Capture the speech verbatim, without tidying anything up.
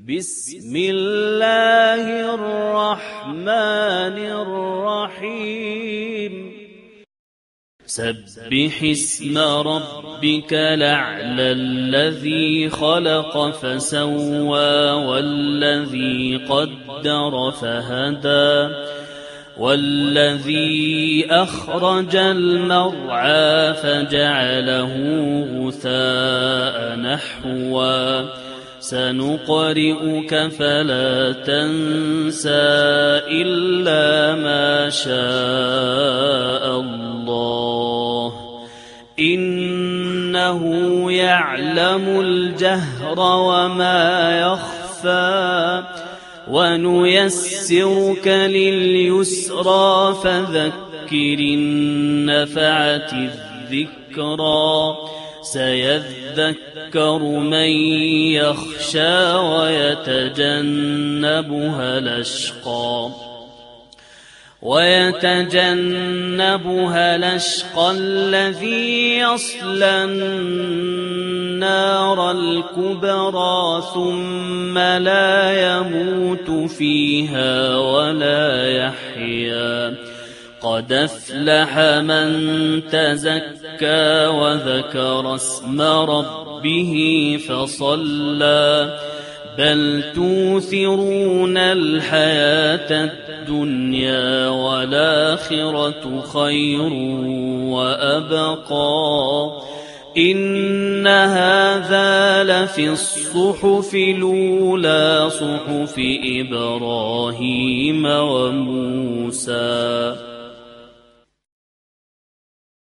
بسم الله الرحمن الرحيم سبح اسم ربك الأعلى الذي خلق فسوى والذي قدر فهدى والذي أخرج المرعى فجعله غثاء نحوا سنقرئك فلا تنسى إلا ما شاء الله إنه يعلم الجهر وما يخفى ونيسرك لليسرى فذكر النفعة الذكرى سيذكر من يخشى ويتجنبها الأشقى ويتجنبها الأشقى الذي يصلى النار الكبرى ثم لا يموت فيها ولا يحيا قد أفلح من تزكى وذكر اسم ربه فصلى بل توثرون الحياة الدنيا والآخرة خير وأبقى إن هذا لفي الصحف الأولى صحف إبراهيم وموسى